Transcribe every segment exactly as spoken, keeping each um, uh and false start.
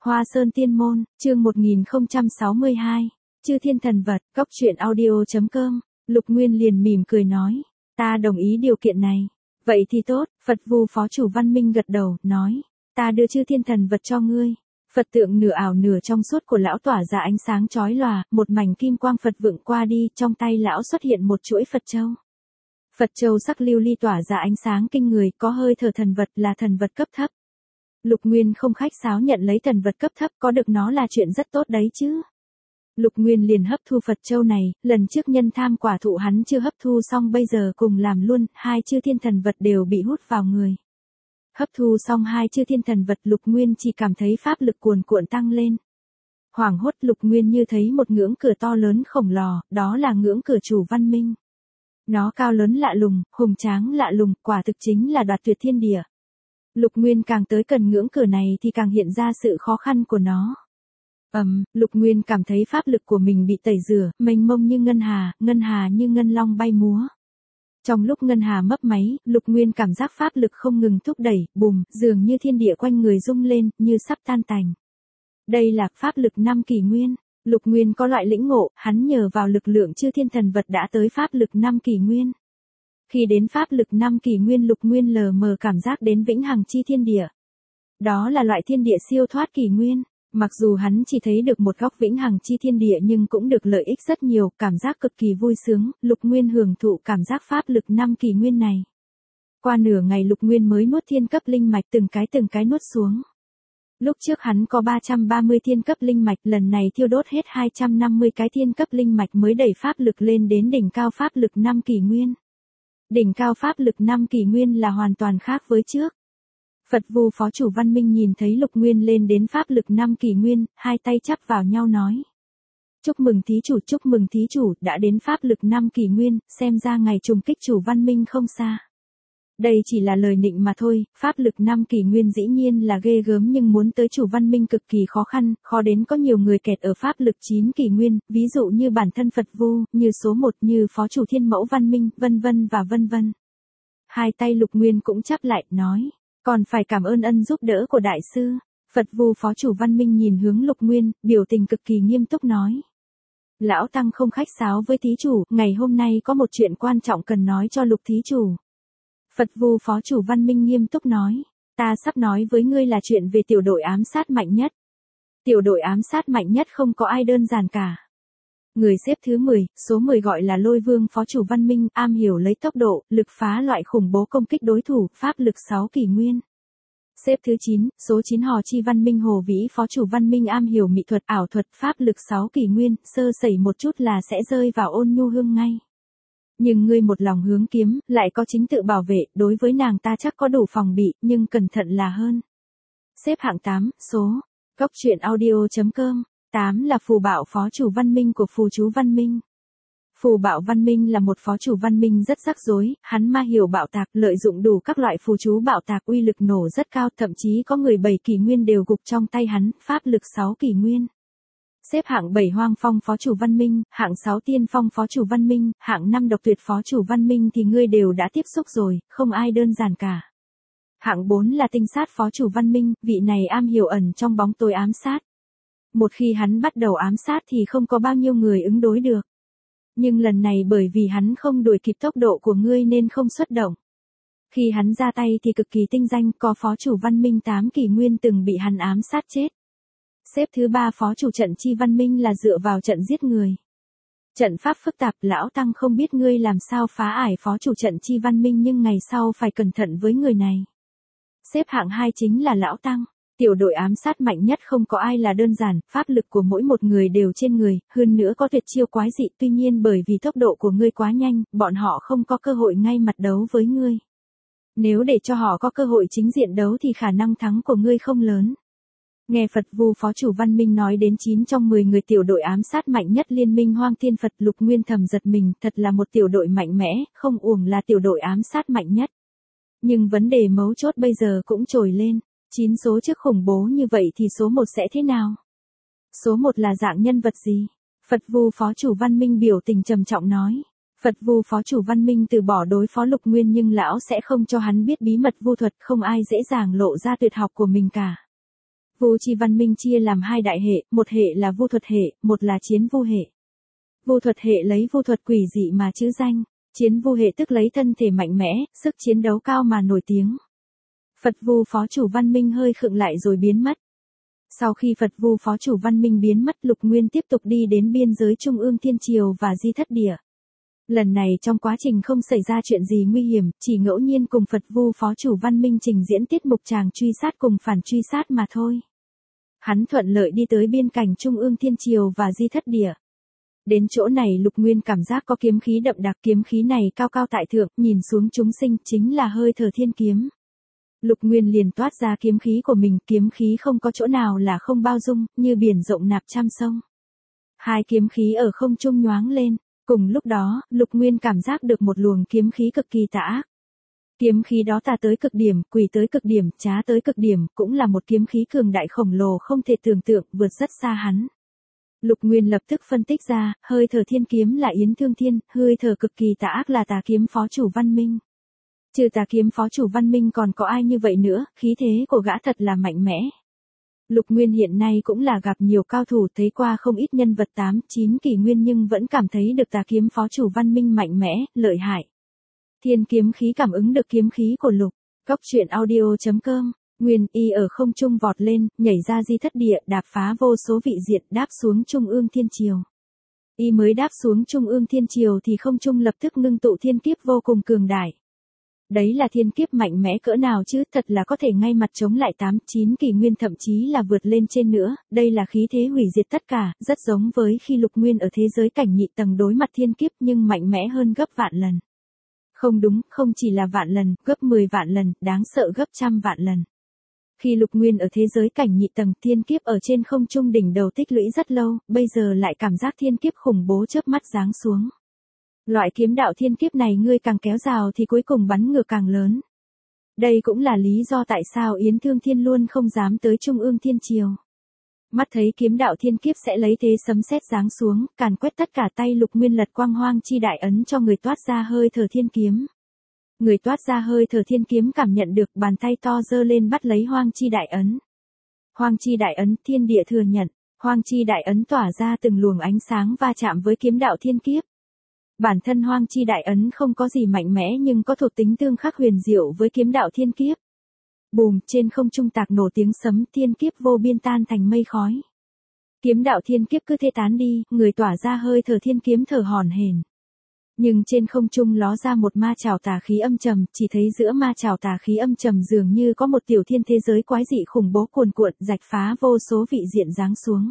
Hoa Sơn Tiên Môn, chương một nghìn không trăm sáu mươi hai, Chư Thiên Thần Vật, Cốc truyện audio chấm com, Lục Nguyên liền mỉm cười nói, ta đồng ý điều kiện này. Vậy thì tốt, Phật Vu Phó Chủ Văn Minh gật đầu, nói, ta đưa Chư Thiên Thần Vật cho ngươi. Phật tượng nửa ảo nửa trong suốt của lão tỏa ra ánh sáng chói lòa, một mảnh kim quang Phật vượng qua đi, trong tay lão xuất hiện một chuỗi Phật châu. Phật châu sắc lưu ly tỏa ra ánh sáng kinh người, có hơi thở thần vật, là thần vật cấp thấp. Lục Nguyên không khách sáo nhận lấy thần vật cấp thấp, có được nó là chuyện rất tốt đấy chứ. Lục Nguyên liền hấp thu Phật châu này, lần trước nhân tham quả thụ hắn chưa hấp thu xong, bây giờ cùng làm luôn, hai chư thiên thần vật đều bị hút vào người. Hấp thu xong hai chư thiên thần vật, Lục Nguyên chỉ cảm thấy pháp lực cuồn cuộn tăng lên. Hoảng hốt, Lục Nguyên như thấy một ngưỡng cửa to lớn khổng lồ, đó là ngưỡng cửa Chủ Văn Minh. Nó cao lớn lạ lùng, hùng tráng lạ lùng, quả thực chính là đoạt tuyệt thiên địa. Lục Nguyên càng tới gần ngưỡng cửa này thì càng hiện ra sự khó khăn của nó. Ầm, um, Lục Nguyên cảm thấy pháp lực của mình bị tẩy rửa, mênh mông như ngân hà, ngân hà như ngân long bay múa. Trong lúc ngân hà mấp máy, Lục Nguyên cảm giác pháp lực không ngừng thúc đẩy, bùm, dường như thiên địa quanh người rung lên, như sắp tan tành. Đây là pháp lực năm kỷ nguyên. Lục Nguyên có loại lĩnh ngộ, hắn nhờ vào lực lượng chư thiên thần vật đã tới pháp lực năm kỷ nguyên. Khi đến pháp lực năm kỷ nguyên, Lục Nguyên lờ mờ cảm giác đến vĩnh hằng chi thiên địa. Đó là loại thiên địa siêu thoát kỷ nguyên. Mặc dù hắn chỉ thấy được một góc vĩnh hằng chi thiên địa nhưng cũng được lợi ích rất nhiều, cảm giác cực kỳ vui sướng, Lục Nguyên hưởng thụ cảm giác pháp lực năm kỷ nguyên này. Qua nửa ngày Lục Nguyên mới nuốt thiên cấp linh mạch từng cái từng cái nuốt xuống. Lúc trước hắn có ba trăm ba mươi thiên cấp linh mạch, lần này thiêu đốt hết hai trăm năm mươi cái thiên cấp linh mạch mới đẩy pháp lực lên đến đỉnh cao pháp lực năm kỷ nguyên. Đỉnh cao pháp lực năm kỷ nguyên là hoàn toàn khác với trước. Phật Vu Phó Chủ Văn Minh nhìn thấy Lục Nguyên lên đến pháp lực năm kỷ nguyên, hai tay chắp vào nhau nói. Chúc mừng thí chủ, chúc mừng thí chủ, đã đến pháp lực năm kỷ nguyên, xem ra ngày trùng kích Chủ Văn Minh không xa. Đây chỉ là lời nịnh mà thôi, pháp lực năm kỷ nguyên dĩ nhiên là ghê gớm nhưng muốn tới Chủ Văn Minh cực kỳ khó khăn, khó đến có nhiều người kẹt ở pháp lực chín kỷ nguyên, ví dụ như bản thân Phật Vu, như số một, như Phó Chủ Thiên Mẫu Văn Minh, vân vân và vân vân. Hai tay Lục Nguyên cũng chắp lại, nói, còn phải cảm ơn ân giúp đỡ của đại sư. Phật Vu Phó Chủ Văn Minh nhìn hướng Lục Nguyên, biểu tình cực kỳ nghiêm túc nói. Lão Tăng không khách sáo với thí chủ, ngày hôm nay có một chuyện quan trọng cần nói cho Lục thí chủ. Phật Vu Phó Chủ Văn Minh nghiêm túc nói, ta sắp nói với ngươi là chuyện về tiểu đội ám sát mạnh nhất. Tiểu đội ám sát mạnh nhất không có ai đơn giản cả. Người xếp thứ mười, số mười gọi là Lôi Vương Phó Chủ Văn Minh, am hiểu lấy tốc độ, lực phá loại khủng bố công kích đối thủ, pháp lực sáu kỷ nguyên. Xếp thứ chín, số chín Hò Chi Văn Minh Hồ Vĩ Phó Chủ Văn Minh am hiểu mỹ thuật, ảo thuật, pháp lực sáu kỷ nguyên, sơ sẩy một chút là sẽ rơi vào ôn nhu hương ngay. Nhưng ngươi một lòng hướng kiếm, lại có chính tự bảo vệ, đối với nàng ta chắc có đủ phòng bị, nhưng cẩn thận là hơn. Xếp hạng tám, số Cốc truyện audio chấm com, tám là Phù Bạo Phó Chủ Văn Minh của Phù Chú Văn Minh. Phù Bạo Văn Minh là một phó chủ văn minh rất rắc rối, hắn ma hiểu bạo tạc, lợi dụng đủ các loại phù chú bạo tạc, uy lực nổ rất cao, thậm chí có người bảy kỷ nguyên đều gục trong tay hắn, pháp lực sáu kỷ nguyên. Xếp hạng bảy Hoang Phong Phó Chủ Văn Minh, hạng sáu Tiên Phong Phó Chủ Văn Minh, hạng năm Độc Tuyệt Phó Chủ Văn Minh thì ngươi đều đã tiếp xúc rồi, không ai đơn giản cả. Hạng bốn là Tinh Sát Phó Chủ Văn Minh, vị này am hiểu ẩn trong bóng tối ám sát. Một khi hắn bắt đầu ám sát thì không có bao nhiêu người ứng đối được. Nhưng lần này bởi vì hắn không đuổi kịp tốc độ của ngươi nên không xuất động. Khi hắn ra tay thì cực kỳ tinh danh, có Phó Chủ Văn Minh tám kỷ nguyên từng bị hắn ám sát chết. Xếp thứ ba Phó Chủ Trận Chi Văn Minh là dựa vào trận giết người. Trận pháp phức tạp, lão Tăng không biết ngươi làm sao phá ải Phó Chủ Trận Chi Văn Minh nhưng ngày sau phải cẩn thận với người này. Xếp hạng hai chính là lão Tăng. Tiểu đội ám sát mạnh nhất không có ai là đơn giản, pháp lực của mỗi một người đều trên người, hơn nữa có tuyệt chiêu quái dị, tuy nhiên bởi vì tốc độ của ngươi quá nhanh, bọn họ không có cơ hội ngay mặt đấu với ngươi. Nếu để cho họ có cơ hội chính diện đấu thì khả năng thắng của ngươi không lớn. Nghe Phật Vu Phó Chủ Văn Minh nói đến chín trong mười người tiểu đội ám sát mạnh nhất liên minh Hoang Thiên Phật, Lục Nguyên thầm giật mình, thật là một tiểu đội mạnh mẽ, không uổng là tiểu đội ám sát mạnh nhất. Nhưng vấn đề mấu chốt bây giờ cũng trồi lên. chín số trước khủng bố như vậy thì số một sẽ thế nào? Số một là dạng nhân vật gì? Phật Vu Phó Chủ Văn Minh biểu tình trầm trọng nói. Phật Vu Phó Chủ Văn Minh từ bỏ đối phó Lục Nguyên nhưng lão sẽ không cho hắn biết bí mật vu thuật, không ai dễ dàng lộ ra tuyệt học của mình cả. Vu chi văn minh chia làm hai đại hệ, một hệ là vu thuật hệ, một là chiến vu hệ. Vu thuật hệ lấy vu thuật quỷ dị mà chữ danh, chiến vu hệ tức lấy thân thể mạnh mẽ, sức chiến đấu cao mà nổi tiếng. Phật vu phó chủ văn minh hơi khựng lại rồi biến mất. Sau khi Phật vu phó chủ văn minh biến mất, Lục Nguyên tiếp tục đi đến biên giới Trung ương Thiên Triều và Di Thất Địa. Lần này trong quá trình không xảy ra chuyện gì nguy hiểm, chỉ ngẫu nhiên cùng Phật vu phó chủ văn minh trình diễn tiết mục chàng truy sát cùng phản truy sát mà thôi. Hắn thuận lợi đi tới biên cảnh Trung ương Thiên Triều và Di Thất Địa. Đến chỗ này Lục Nguyên cảm giác có kiếm khí đậm đặc, kiếm khí này cao cao tại thượng, nhìn xuống chúng sinh chính là hơi thở thiên kiếm. Lục Nguyên liền toát ra kiếm khí của mình, kiếm khí không có chỗ nào là không bao dung, như biển rộng nạp trăm sông. Hai kiếm khí ở không trung nhoáng lên, cùng lúc đó, Lục Nguyên cảm giác được một luồng kiếm khí cực kỳ tà ác. Kiếm khí đó tà tới cực điểm, quỷ tới cực điểm, trá tới cực điểm, cũng là một kiếm khí cường đại khổng lồ không thể tưởng tượng, vượt rất xa hắn. Lục Nguyên lập tức phân tích ra, hơi thở thiên kiếm là Yến Thương Thiên, hơi thở cực kỳ tà ác là tà kiếm phó chủ văn minh. Trừ tà kiếm phó chủ văn minh còn có ai như vậy nữa, khí thế của gã thật là mạnh mẽ. Lục Nguyên hiện nay cũng là gặp nhiều cao thủ, thấy qua không ít nhân vật tám, chín kỷ nguyên nhưng vẫn cảm thấy được tà kiếm phó chủ văn minh mạnh mẽ, lợi hại. Thiên kiếm khí cảm ứng được kiếm khí của Lục. Cốc truyện audio chấm com. Nguyên y ở không trung vọt lên, nhảy ra Di Thất Địa, đạp phá vô số vị diện, đáp xuống Trung ương Thiên Triều. Y mới đáp xuống Trung ương Thiên Triều thì không trung lập tức ngưng tụ thiên kiếp vô cùng cường đại. Đấy là thiên kiếp mạnh mẽ cỡ nào chứ, thật là có thể ngay mặt chống lại tám, chín kỷ nguyên, thậm chí là vượt lên trên nữa, đây là khí thế hủy diệt tất cả, rất giống với khi Lục Nguyên ở thế giới cảnh nhị tầng đối mặt thiên kiếp nhưng mạnh mẽ hơn gấp vạn lần. Không đúng, không chỉ là vạn lần, gấp mười vạn lần, đáng sợ gấp trăm vạn lần. Khi Lục Nguyên ở thế giới cảnh nhị tầng, thiên kiếp ở trên không trung đỉnh đầu tích lũy rất lâu, bây giờ lại cảm giác thiên kiếp khủng bố chớp mắt giáng xuống. Loại kiếm đạo thiên kiếp này ngươi càng kéo rào thì cuối cùng bắn ngược càng lớn. Đây cũng là lý do tại sao Yến Thương Thiên luôn không dám tới Trung ương Thiên Triều. Mắt thấy kiếm đạo thiên kiếp sẽ lấy thế sấm sét giáng xuống, càn quét tất cả, tay Lục Nguyên lật quang hoang chi đại ấn cho người toát ra hơi thở thiên kiếm. Người toát ra hơi thở thiên kiếm cảm nhận được, bàn tay to giơ lên bắt lấy hoang chi đại ấn. Hoang chi đại ấn, thiên địa thừa nhận, hoang chi đại ấn tỏa ra từng luồng ánh sáng va chạm với kiếm đạo thiên kiếp. Bản thân hoang chi đại ấn không có gì mạnh mẽ nhưng có thuộc tính tương khắc huyền diệu với kiếm đạo thiên kiếp. Bùm, trên không trung tạc nổ tiếng sấm, thiên kiếp vô biên tan thành mây khói. Kiếm đạo thiên kiếp cứ thế tán đi, người tỏa ra hơi thở thiên kiếm thở hổn hển. Nhưng trên không trung ló ra một ma chảo tà khí âm trầm, chỉ thấy giữa ma chảo tà khí âm trầm dường như có một tiểu thiên thế giới quái dị khủng bố cuồn cuộn, rạch phá vô số vị diện giáng xuống.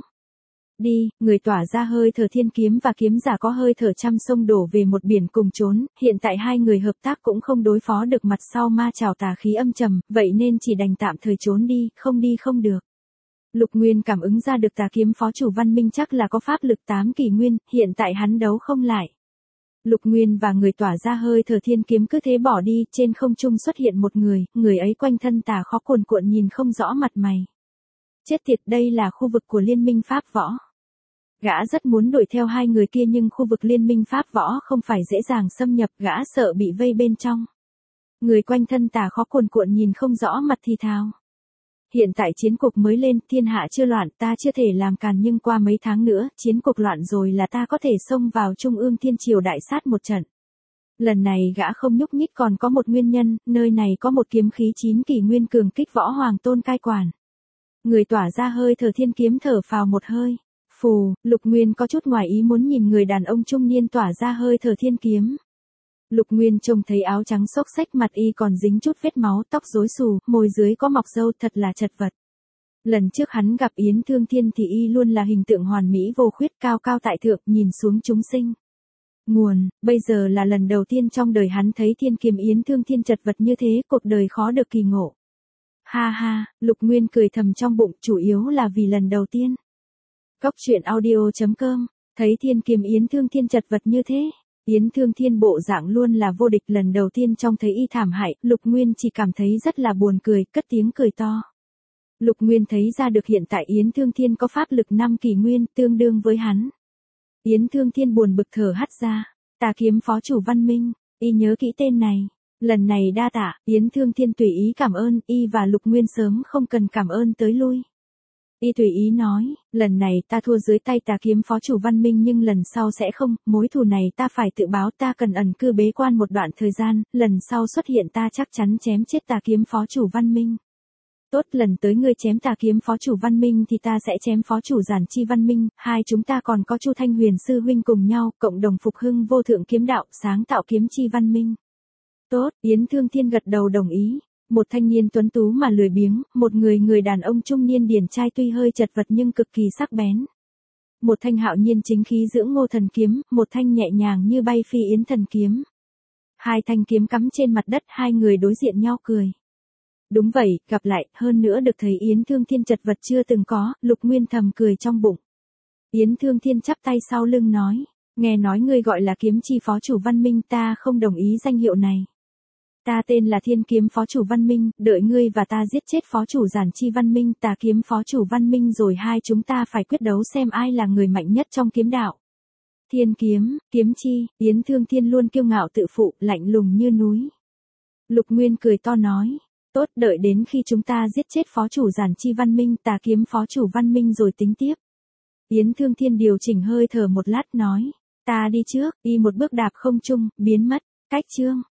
Đi, người tỏa ra hơi thở thiên kiếm và kiếm giả có hơi thở trăm sông đổ về một biển cùng trốn, hiện tại hai người hợp tác cũng không đối phó được mặt sau ma chảo tà khí âm trầm, vậy nên chỉ đành tạm thời trốn đi, không đi không được. Lục Nguyên cảm ứng ra được tà kiếm phó chủ văn minh chắc là có pháp lực tám kỷ nguyên, hiện tại hắn đấu không lại. Lục Nguyên và người tỏa ra hơi thở thiên kiếm cứ thế bỏ đi, trên không trung xuất hiện một người, người ấy quanh thân tà khó cuồn cuộn nhìn không rõ mặt mày. Chết tiệt, đây là khu vực của Liên minh Pháp Võ. Gã rất muốn đuổi theo hai người kia nhưng khu vực Liên minh Pháp Võ không phải dễ dàng xâm nhập, gã sợ bị vây bên trong. Người quanh thân tà khó cuồn cuộn nhìn không rõ mặt thì thào. Hiện tại chiến cục mới lên, thiên hạ chưa loạn, ta chưa thể làm càn nhưng qua mấy tháng nữa, chiến cục loạn rồi là ta có thể xông vào Trung ương Thiên Triều đại sát một trận. Lần này gã không nhúc nhích còn có một nguyên nhân, nơi này có một kiếm khí chín kỷ nguyên cường kích võ hoàng tôn cai quản. Người tỏa ra hơi thở thiên kiếm thở phào một hơi. Phù, Lục Nguyên có chút ngoài ý muốn nhìn người đàn ông trung niên tỏa ra hơi thở thiên kiếm. Lục Nguyên trông thấy áo trắng xốc xách, mặt y còn dính chút vết máu, tóc rối xù, môi dưới có mọc râu, thật là chật vật. Lần trước hắn gặp Yến Thương Thiên thì y luôn là hình tượng hoàn mỹ vô khuyết, cao cao tại thượng, nhìn xuống chúng sinh. Nguồn, bây giờ là lần đầu tiên trong đời hắn thấy thiên kiếm Yến Thương Thiên chật vật như thế, cuộc đời khó được kỳ ngộ. Ha ha, Lục Nguyên cười thầm trong bụng, chủ yếu là vì lần đầu tiên. Cốc truyện audio chấm com, thấy thiên kiếm Yến Thương Thiên chật vật như thế. Yến Thương Thiên bộ dạng luôn là vô địch, lần đầu tiên trông thấy y thảm hại, Lục Nguyên chỉ cảm thấy rất là buồn cười, cất tiếng cười to. Lục Nguyên thấy ra được hiện tại Yến Thương Thiên có pháp lực năm kỷ nguyên, tương đương với hắn. Yến Thương Thiên buồn bực thở hắt ra, tà kiếm phó chủ văn minh, y nhớ kỹ tên này. Lần này đa tạ, Yến Thương Thiên tùy ý cảm ơn, y và Lục Nguyên sớm không cần cảm ơn tới lui. Y tùy ý nói, lần này ta thua dưới tay tà kiếm phó chủ Văn Minh nhưng lần sau sẽ không, mối thù này ta phải tự báo, ta cần ẩn cư bế quan một đoạn thời gian, lần sau xuất hiện ta chắc chắn chém chết tà kiếm phó chủ Văn Minh. Tốt, lần tới ngươi chém tà kiếm phó chủ Văn Minh thì ta sẽ chém phó chủ Giản Chi Văn Minh, hai chúng ta còn có Chu Thanh Huyền sư huynh cùng nhau, cộng đồng phục hưng vô thượng kiếm đạo, sáng tạo kiếm chi văn minh. Tốt, Yến Thương Thiên gật đầu đồng ý. Một thanh niên tuấn tú mà lười biếng, một người người đàn ông trung niên điển trai tuy hơi chật vật nhưng cực kỳ sắc bén. Một thanh hạo nhiên chính khí dưỡng Ngô Thần kiếm, một thanh nhẹ nhàng như bay phi Yến Thần kiếm. Hai thanh kiếm cắm trên mặt đất, hai người đối diện nhau cười. Đúng vậy, gặp lại, hơn nữa được thấy Yến Thương Thiên chật vật chưa từng có, Lục Nguyên thầm cười trong bụng. Yến Thương Thiên chắp tay sau lưng nói, nghe nói ngươi gọi là kiếm chi phó chủ Văn Minh, ta không đồng ý danh hiệu này. Ta tên là Thiên kiếm phó chủ Văn Minh, đợi ngươi và ta giết chết phó chủ Giản Chi Văn Minh, tà kiếm phó chủ Văn Minh rồi hai chúng ta phải quyết đấu xem ai là người mạnh nhất trong kiếm đạo. Thiên kiếm, kiếm chi, Yến Thương Thiên luôn kiêu ngạo tự phụ, lạnh lùng như núi. Lục Nguyên cười to nói, tốt, đợi đến khi chúng ta giết chết phó chủ Giản Chi Văn Minh, tà kiếm phó chủ Văn Minh rồi tính tiếp. Yến Thương Thiên điều chỉnh hơi thở một lát nói, ta đi trước, y một bước đạp không trung, biến mất, cách chương.